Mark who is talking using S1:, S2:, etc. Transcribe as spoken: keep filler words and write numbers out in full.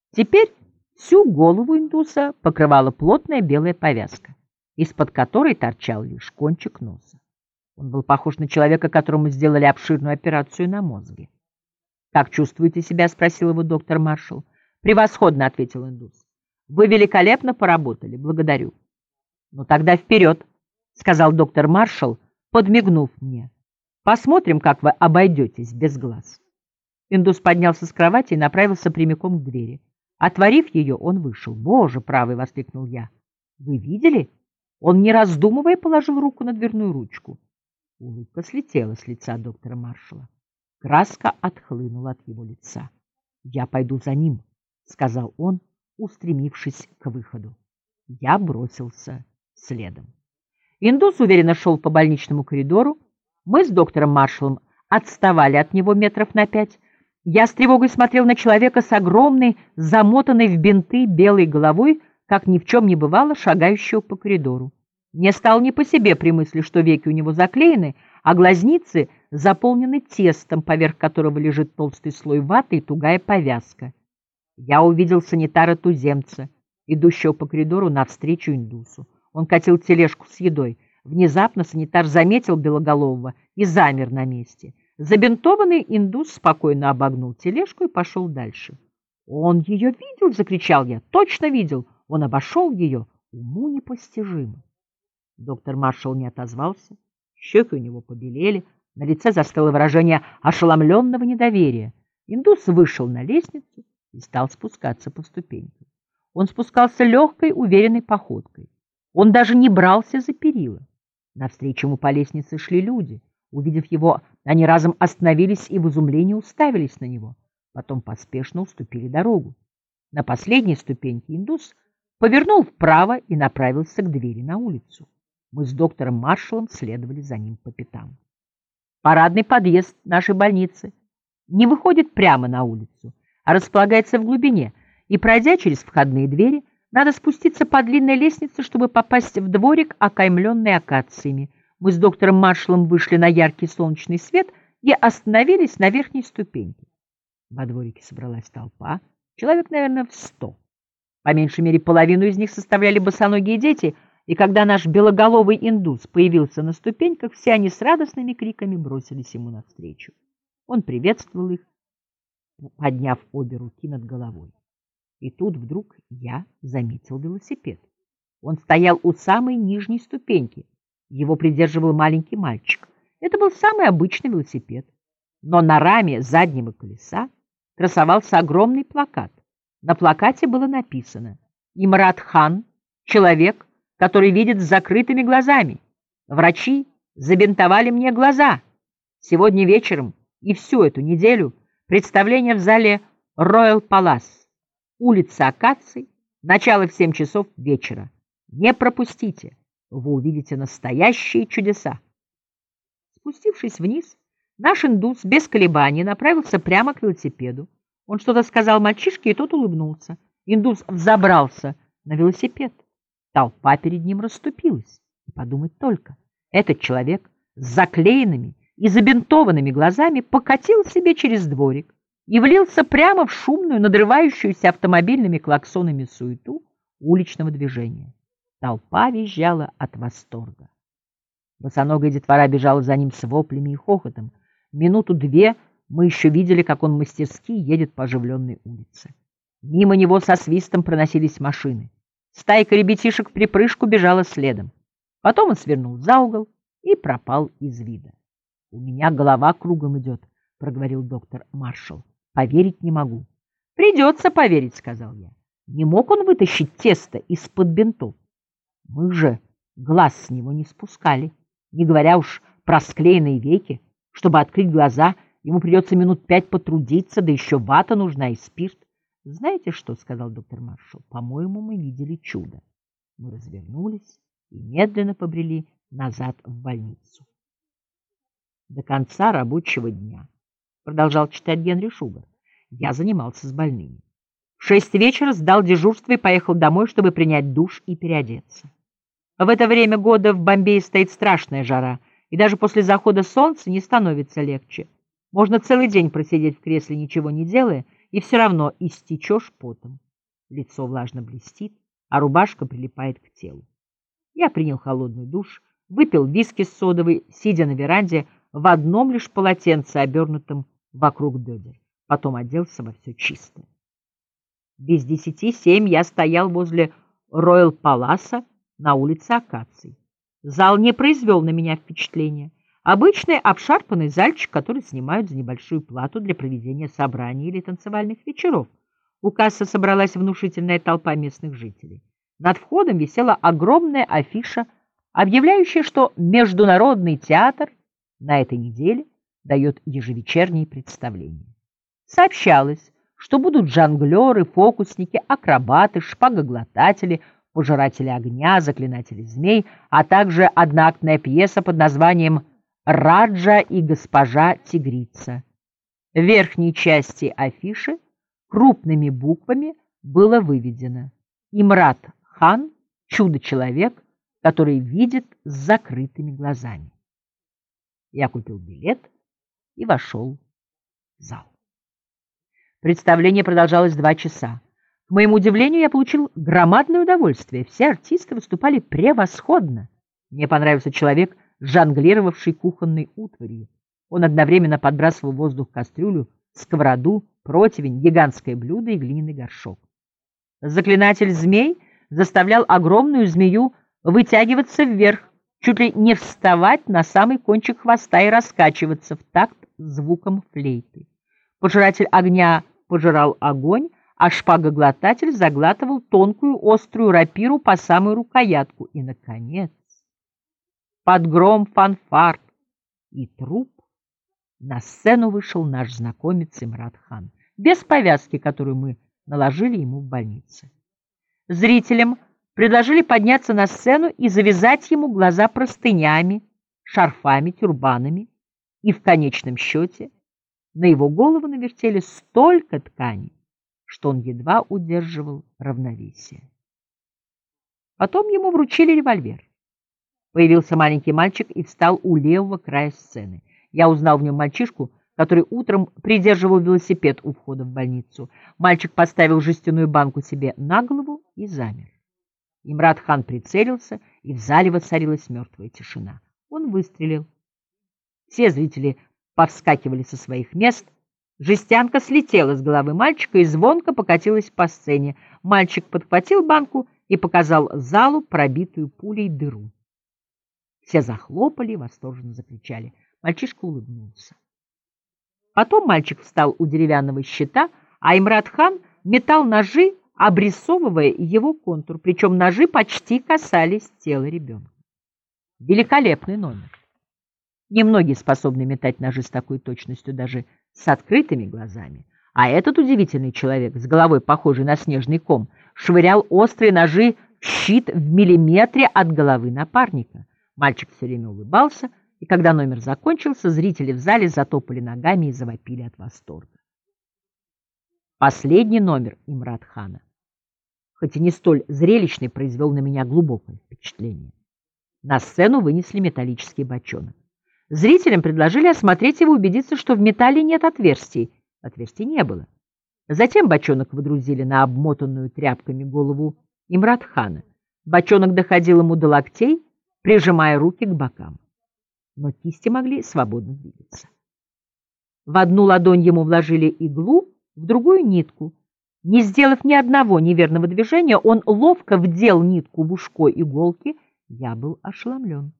S1: Теперь всю голову индуса покрывала плотная белая повязка, из-под которой торчал лишь кончик носа. Он был похож на человека, которому сделали обширную операцию на мозге. «Как чувствуете себя?» — спросил его доктор Маршалл. «Превосходно», — ответил индус. «Вы великолепно поработали. Благодарю». «Ну тогда вперед», — сказал доктор Маршалл, подмигнув мне. «Посмотрим, как вы обойдетесь без глаз». Индус поднялся с кровати и направился прямиком к двери. Отворив ее, он вышел. «Боже правый!» — воскликнул я. «Вы видели?» Он, не раздумывая, положил руку на дверную ручку. Улыбка слетела с лица доктора Маршалла. Краска отхлынула от его лица. «Я пойду за ним», — сказал он, устремившись к выходу. Я бросился следом. Индус уверенно шел по больничному коридору. Мы с доктором Маршаллом отставали от него метров на пять. Я с тревогой смотрел на человека с огромной, замотанной в бинты белой головой, как ни в чем не бывало, шагающего по коридору. Мне стало не по себе при мысли, что веки у него заклеены, а глазницы заполнены тестом, поверх которого лежит толстый слой ваты и тугая повязка. Я увидел санитара-туземца, идущего по коридору навстречу индусу. Он катил тележку с едой. Внезапно санитар заметил белоголового и замер на месте. Забинтованный индус спокойно обогнул тележку и пошел дальше. «Он ее видел!» — закричал я. «Точно видел! Он обошел ее! Уму непостижимо!» Доктор Маршалл не отозвался. Щеки у него побелели, на лице застыло выражение ошеломленного недоверия. Индус вышел на лестницу и стал спускаться по ступенькам. Он спускался легкой, уверенной походкой. Он даже не брался за перила. Навстречу ему по лестнице шли люди. Увидев его, они разом остановились и в изумлении уставились на него. Потом поспешно уступили дорогу. На последней ступеньке индус повернул вправо и направился к двери на улицу. Мы с доктором Маршаллом следовали за ним по пятам. Парадный подъезд нашей больницы не выходит прямо на улицу, а располагается в глубине, и, пройдя через входные двери, надо спуститься по длинной лестнице, чтобы попасть в дворик, окаймленный акациями. Мы с доктором Маршаллом вышли на яркий солнечный свет и остановились на верхней ступеньке. Во дворике собралась толпа, человек, наверное, в сто. По меньшей мере половину из них составляли босоногие дети, и когда наш белоголовый индус появился на ступеньках, все они с радостными криками бросились ему навстречу. Он приветствовал их, подняв обе руки над головой. И тут вдруг я заметил велосипед. Он стоял у самой нижней ступеньки. Его придерживал маленький мальчик. Это был самый обычный велосипед. Но на раме заднего колеса красовался огромный плакат. На плакате было написано: «Имрат Хан, человек, который видит с закрытыми глазами. Врачи забинтовали мне глаза. Сегодня вечером и всю эту неделю представление в зале Роял Палас, улица Акаций, начало в семь часов вечера. Не пропустите, вы увидите настоящие чудеса». Спустившись вниз, наш индус без колебаний направился прямо к велосипеду. Он что-то сказал мальчишке, и тот улыбнулся. Индус взобрался на велосипед. Толпа перед ним расступилась. И подумать только, этот человек с заклеенными и забинтованными глазами покатил себе через дворик и влился прямо в шумную, надрывающуюся автомобильными клаксонами суету уличного движения. Толпа визжала от восторга. Босоногая детвора бежала за ним с воплями и хохотом. Минуту-две мы еще видели, как он мастерски едет по оживленной улице. Мимо него со свистом проносились машины. Стайка ребятишек в припрыжку бежала следом. Потом он свернул за угол и пропал из вида. — У меня голова кругом идет, — проговорил доктор Маршалл. — Поверить не могу. — Придется поверить, — сказал я. Не мог он вытащить тесто из-под бинтов. Мы же глаз с него не спускали, не говоря уж про склеенные веки. Чтобы открыть глаза, ему придется минут пять потрудиться, да еще вата нужна и спирт. — Знаете что, — сказал доктор Маршалл, — по-моему, мы видели чудо. Мы развернулись и медленно побрели назад в больницу. До конца рабочего дня, — продолжал читать Генри Шубер, — я занимался с больными. В шесть вечера сдал дежурство и поехал домой, чтобы принять душ и переодеться. В это время года в Бомбее стоит страшная жара, и даже после захода солнца не становится легче. Можно целый день просидеть в кресле, ничего не делая, и все равно истечешь потом. Лицо влажно блестит, а рубашка прилипает к телу. Я принял холодный душ, выпил виски с содовой, сидя на веранде в одном лишь полотенце, обернутом вокруг бедер. Потом оделся во все чистое. Без десяти семь я стоял возле Роял Паласа на улице Акаций. Зал не произвел на меня впечатления. Обычный обшарпанный зальчик, который снимают за небольшую плату для проведения собраний или танцевальных вечеров. У кассы собралась внушительная толпа местных жителей. Над входом висела огромная афиша, объявляющая, что Международный театр на этой неделе дает ежевечерние представления. Сообщалось, что будут жонглеры, фокусники, акробаты, шпагоглотатели, пожиратели огня, заклинатели змей, а также одноактная пьеса под названием «Раджа и госпожа Тигрица». В верхней части афиши крупными буквами было выведено: Имрат Хан — чудо-человек, который видит с закрытыми глазами. Я купил билет и вошел в зал. Представление продолжалось два часа. К моему удивлению, я получил громадное удовольствие. Все артисты выступали превосходно. Мне понравился человек, жонглировавший кухонной утварью. Он одновременно подбрасывал в воздух кастрюлю, сковороду, противень, гигантское блюдо и глиняный горшок. Заклинатель змей заставлял огромную змею вытягиваться вверх, чуть ли не вставать на самый кончик хвоста и раскачиваться в такт звуком флейты. Пожиратель огня пожирал огонь, а шпагоглотатель заглатывал тонкую острую рапиру по самую рукоятку. И, наконец, под гром фанфар и труп на сцену вышел наш знакомец Имрат Хан, без повязки, которую мы наложили ему в больнице. Зрителям предложили подняться на сцену и завязать ему глаза простынями, шарфами, тюрбанами, и в конечном счете на его голову навертели столько ткани, что он едва удерживал равновесие. Потом ему вручили револьвер. Появился маленький мальчик и встал у левого края сцены. Я узнал в нем мальчишку, который утром придерживал велосипед у входа в больницу. Мальчик поставил жестяную банку себе на голову и замер. Имрат Хан прицелился, и в зале воцарилась мертвая тишина. Он выстрелил. Все зрители повскакивали со своих мест. Жестянка слетела с головы мальчика и звонко покатилась по сцене. Мальчик подхватил банку и показал залу пробитую пулей дыру. Все захлопали и восторженно закричали. Мальчишка улыбнулся. Потом мальчик встал у деревянного щита, а Имрат Хан метал ножи, обрисовывая его контур, причем ножи почти касались тела ребенка. Великолепный номер. Немногие способны метать ножи с такой точностью даже с открытыми глазами, а этот удивительный человек, с головой похожей на снежный ком, швырял острые ножи в щит в миллиметре от головы напарника. Мальчик все время улыбался, и когда номер закончился, зрители в зале затопали ногами и завопили от восторга. Последний номер Имрат Хана, хоть и не столь зрелищный, произвел на меня глубокое впечатление. На сцену вынесли металлический бочонок. Зрителям предложили осмотреть его и убедиться, что в металле нет отверстий. Отверстий не было. Затем бочонок выдрузили на обмотанную тряпками голову Имрат Хана. Бочонок доходил ему до локтей, прижимая руки к бокам. Но кисти могли свободно двигаться. В одну ладонь ему вложили иглу, в другую — нитку. Не сделав ни одного неверного движения, он ловко вдел нитку в ушко иголки. Я был ошеломлен.